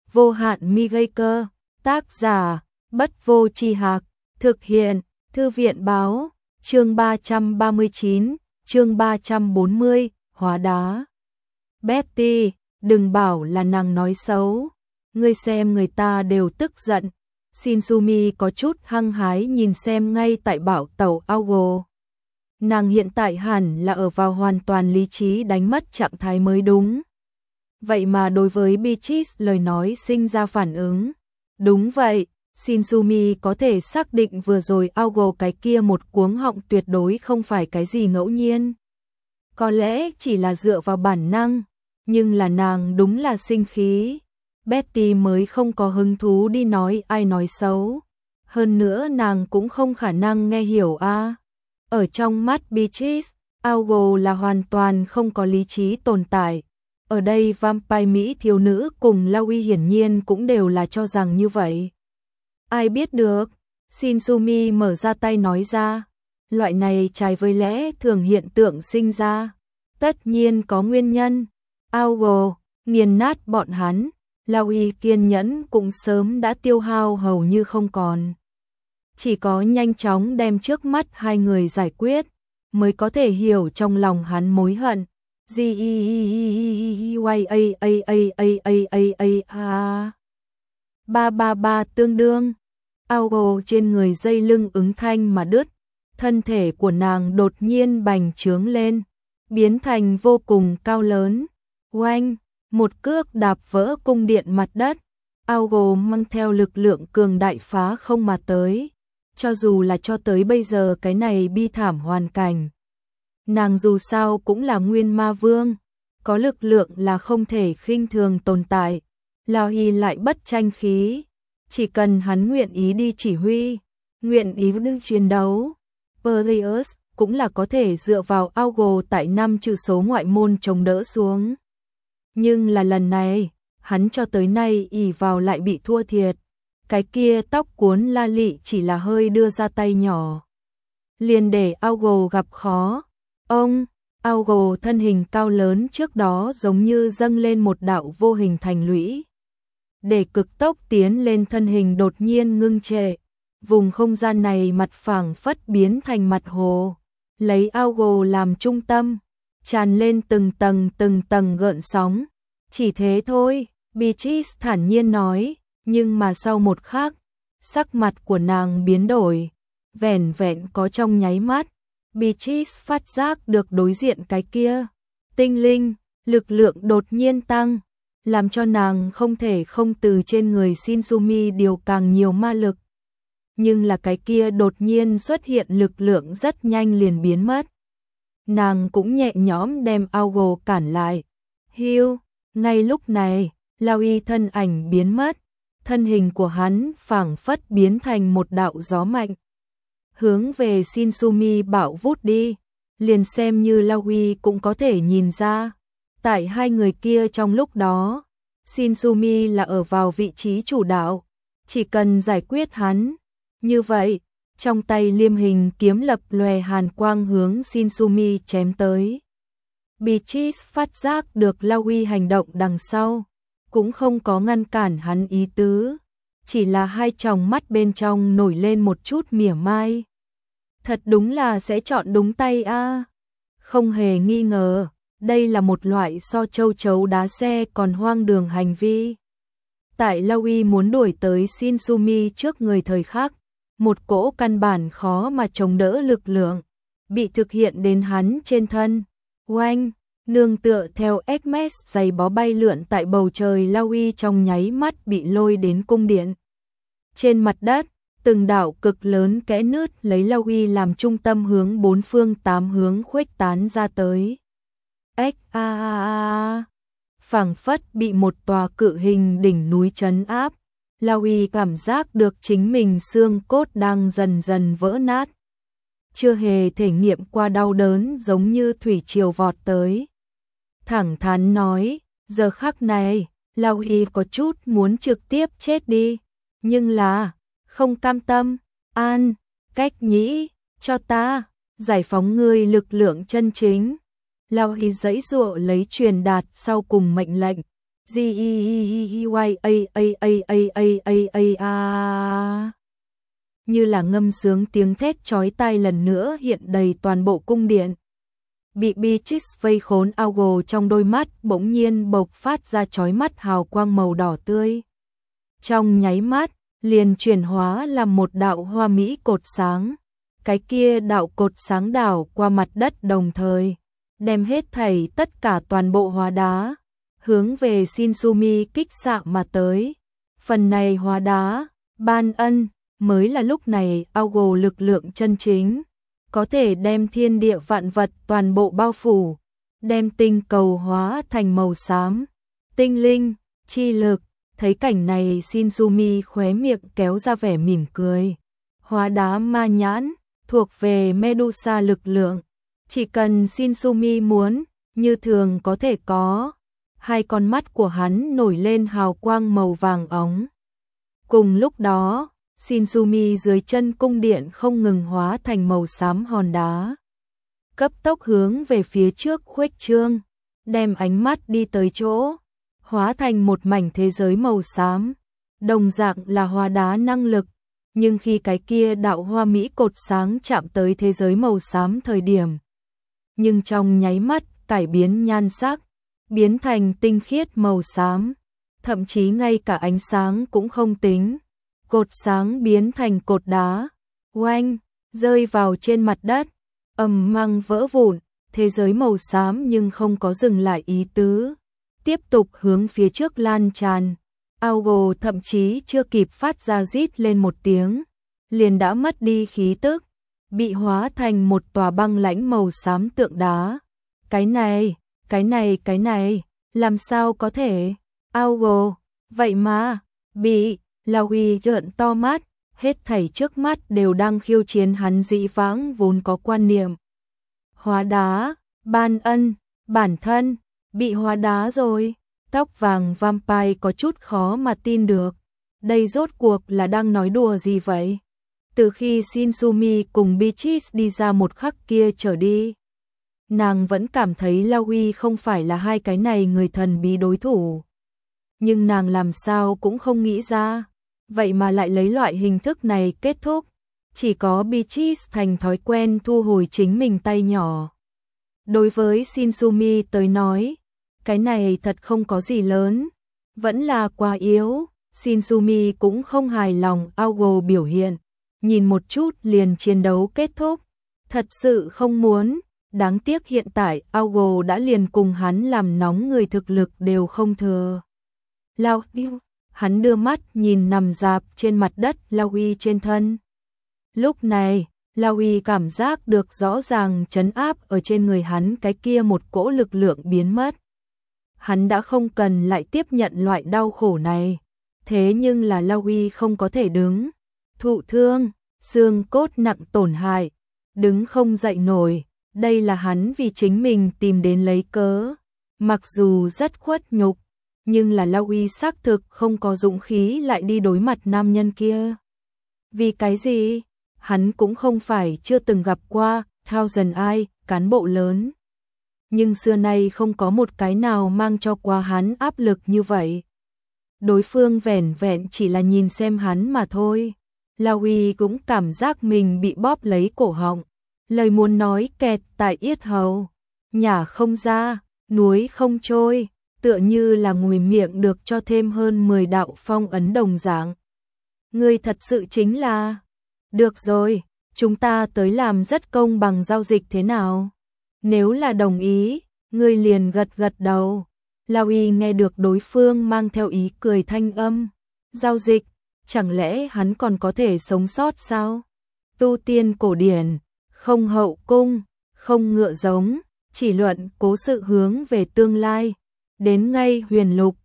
vô hạn mi gây cơ, tác giả, Bất Vô Tri Hạc, thực hiện, Thư viện báo, chương 339, chương 340, hóa đá. Betty, đừng bảo là nàng nói xấu, ngươi xem người ta đều tức giận. Shinsumi có chút hăng hái nhìn xem ngay tại bảo tàu Augo. Nàng hiện tại hẳn là ở vào hoàn toàn lý trí đánh mất trạng thái mới đúng. Vậy mà đối với Beatrice lời nói sinh ra phản ứng. Đúng vậy, Shinsumi có thể xác định vừa rồi Augo cái kia một cuống họng tuyệt đối không phải cái gì ngẫu nhiên. Có lẽ chỉ là dựa vào bản năng, nhưng là nàng đúng là sinh khí. Betty mới không có hứng thú đi nói ai nói xấu. Hơn nữa nàng cũng không khả năng nghe hiểu a. Ở trong mắt Beatrice, Augo là hoàn toàn không có lý trí tồn tại. Ở đây vampire Mỹ thiếu nữ cùng Laui hiển nhiên cũng đều là cho rằng như vậy. Ai biết được, Shinsumi mở ra tay nói ra. Loại này trái với lẽ thường hiện tượng sinh ra. Tất nhiên có nguyên nhân. Augo, nghiền nát bọn hắn. Laui kiên nhẫn cũng sớm đã tiêu hao hầu như không còn. Chỉ có nhanh chóng đem trước mắt hai người giải quyết, mới có thể hiểu trong lòng hắn mối hận. Ba tương đương. Augo trên người dây lưng ứng thanh mà đứt, thân thể của nàng đột nhiên bành trướng lên, biến thành vô cùng cao lớn. Oanh, một cước đạp vỡ cung điện mặt đất. Augo mang theo lực lượng cường đại phá không mà tới. Cho dù là cho tới bây giờ cái này bi thảm hoàn cảnh, nàng dù sao cũng là nguyên ma vương, có lực lượng là không thể khinh thường tồn tại. Laui lại bất tranh khí, chỉ cần hắn nguyện ý đi chỉ huy, nguyện ý đứng chiến đấu, Perseus cũng là có thể dựa vào Augo tại 5 chữ số ngoại môn chống đỡ xuống. Nhưng là lần này, hắn cho tới nay ỷ vào lại bị thua thiệt. Cái kia tóc cuốn la lị chỉ là hơi đưa ra tay nhỏ, liền để Augo gặp khó. Ông, Augo thân hình cao lớn trước đó giống như dâng lên một đạo vô hình thành lũy. Để cực tốc tiến lên thân hình đột nhiên ngưng trệ. Vùng không gian này mặt phẳng phất biến thành mặt hồ. Lấy Augo làm trung tâm, tràn lên từng tầng gợn sóng. Chỉ thế thôi, Beatrice thản nhiên nói. Nhưng mà sau một khắc, sắc mặt của nàng biến đổi. Vẻn vẹn có trong nháy mắt, Beatrice phát giác được đối diện cái kia tinh linh, lực lượng đột nhiên tăng, làm cho nàng không thể không từ trên người Shinsumi điều càng nhiều ma lực. Nhưng là cái kia đột nhiên xuất hiện lực lượng rất nhanh liền biến mất. Nàng cũng nhẹ nhõm đem Augo cản lại. Hiu, ngay lúc này, Laui thân ảnh biến mất. Thân hình của hắn phảng phất biến thành một đạo gió mạnh, hướng về Shinsumi bạo vút đi. Liền xem như Laui cũng có thể nhìn ra, tại hai người kia trong lúc đó, Shinsumi là ở vào vị trí chủ đạo, chỉ cần giải quyết hắn. Như vậy, trong tay liêm hình kiếm lập lòe hàn quang hướng Shinsumi chém tới. Beatrice phát giác được Laui hành động đằng sau, cũng không có ngăn cản hắn ý tứ, chỉ là hai tròng mắt bên trong nổi lên một chút mỉa mai. Thật đúng là sẽ chọn đúng tay a. Không hề nghi ngờ, đây là một loại so châu chấu đá xe còn hoang đường hành vi. Tại Laui muốn đuổi tới Shinsumi trước người thời khắc, một cỗ căn bản khó mà chống đỡ lực lượng bị thực hiện đến hắn trên thân. Oanh, nương tựa theo Hermes giày bó bay lượn tại bầu trời, Laui trong nháy mắt bị lôi đến cung điện. Trên mặt đất, từng đạo cực lớn kẽ nứt lấy Laui làm trung tâm hướng bốn phương tám hướng khuếch tán ra tới. Phảng phất bị một tòa cự hình đỉnh núi trấn áp. Laui cảm giác được chính mình xương cốt đang dần dần vỡ nát. Chưa hề thể nghiệm qua đau đớn giống như thủy triều vọt tới. Thẳng thắn nói, giờ khắc này, Laui có chút muốn trực tiếp chết đi. Nhưng là, không cam tâm. An, cách nhĩ, cho ta, giải phóng ngươi lực lượng chân chính. Laui giãy giụa lấy truyền đạt sau cùng mệnh lệnh. G-E-Y-A-A-A-A-A-A-A. Như là ngâm sướng tiếng thét chói tai lần nữa hiện đầy toàn bộ cung điện. Bị Beatrix vây khốn, Augo trong đôi mắt bỗng nhiên bộc phát ra chói mắt hào quang màu đỏ tươi. Trong nháy mắt, liền chuyển hóa làm một đạo hoa mỹ cột sáng. Cái kia đạo cột sáng đảo qua mặt đất đồng thời, đem hết thảy tất cả toàn bộ hóa đá, hướng về Shinsumi kích xạ mà tới. Phần này hóa đá, ban ân, mới là lúc này Augo lực lượng chân chính, có thể đem thiên địa vạn vật toàn bộ bao phủ, đem tinh cầu hóa thành màu xám. Tinh linh, chi lực, thấy cảnh này Shinsumi khóe miệng kéo ra vẻ mỉm cười. Hóa đá ma nhãn, thuộc về Medusa lực lượng, chỉ cần Shinsumi muốn, như thường có thể có. Hai con mắt của hắn nổi lên hào quang màu vàng óng. Cùng lúc đó, Shinsumi dưới chân cung điện không ngừng hóa thành màu xám hòn đá, cấp tốc hướng về phía trước khuếch trương, đem ánh mắt đi tới chỗ, hóa thành một mảnh thế giới màu xám, đồng dạng là hóa đá năng lực, nhưng khi cái kia đạo hoa mỹ cột sáng chạm tới thế giới màu xám thời điểm, nhưng trong nháy mắt cải biến nhan sắc, biến thành tinh khiết màu xám, thậm chí ngay cả ánh sáng cũng không tính. Cột sáng biến thành cột đá, oanh, rơi vào trên mặt đất, ầm mang vỡ vụn, thế giới màu xám nhưng không có dừng lại ý tứ, tiếp tục hướng phía trước lan tràn. Augo thậm chí chưa kịp phát ra rít lên một tiếng, liền đã mất đi khí tức, bị hóa thành một tòa băng lãnh màu xám tượng đá. Cái này, làm sao có thể? Augo, vậy mà, bị Laoui trợn to mắt, hết thảy trước mắt đều đang khiêu chiến hắn dĩ vãng vốn có quan niệm. Hóa đá, ban ân, bản thân, bị hóa đá rồi. Tóc vàng vampire có chút khó mà tin được. Đây rốt cuộc là đang nói đùa gì vậy? Từ khi Shinsumi cùng Beatrix đi ra một khắc kia trở đi, nàng vẫn cảm thấy Laoui không phải là hai cái này người thần bí đối thủ. Nhưng nàng làm sao cũng không nghĩ ra, vậy mà lại lấy loại hình thức này kết thúc. Chỉ có Beatrix thành thói quen thu hồi chính mình tay nhỏ. Đối với Shinsumi tới nói, cái này thật không có gì lớn, vẫn là quá yếu. Shinsumi cũng không hài lòng Augo biểu hiện, nhìn một chút liền chiến đấu kết thúc, thật sự không muốn. Đáng tiếc hiện tại Augo đã liền cùng hắn làm nóng người, thực lực đều không thừa. Laoui, hắn đưa mắt nhìn nằm rạp trên mặt đất Laoui trên thân. Lúc này, Laoui cảm giác được rõ ràng trấn áp ở trên người hắn cái kia một cỗ lực lượng biến mất. Hắn đã không cần lại tiếp nhận loại đau khổ này. Thế nhưng là Laoui không có thể đứng, thụ thương, xương cốt nặng tổn hại, đứng không dậy nổi. Đây là hắn vì chính mình tìm đến lấy cớ. Mặc dù rất khuất nhục, nhưng là Laoui xác thực không có dũng khí lại đi đối mặt nam nhân kia. Vì cái gì? Hắn cũng không phải chưa từng gặp qua Thousand Eye, cán bộ lớn. Nhưng xưa nay không có một cái nào mang cho qua hắn áp lực như vậy. Đối phương vẻn vẹn chỉ là nhìn xem hắn mà thôi. Laoui cũng cảm giác mình bị bóp lấy cổ họng. Lời muốn nói kẹt tại yết hầu. Nhả không ra, nuối không trôi, tựa như là ngùi miệng được cho thêm hơn 10 đạo phong ấn đồng dạng. Ngươi thật sự chính là... Được rồi, chúng ta tới làm rất công bằng giao dịch thế nào? Nếu là đồng ý, ngươi liền gật gật đầu. Laoui nghe được đối phương mang theo ý cười thanh âm. Giao dịch, chẳng lẽ hắn còn có thể sống sót sao? Tu tiên cổ điển, không hậu cung, không ngựa giống, chỉ luận cố sự hướng về tương lai. Đến ngay huyền lục,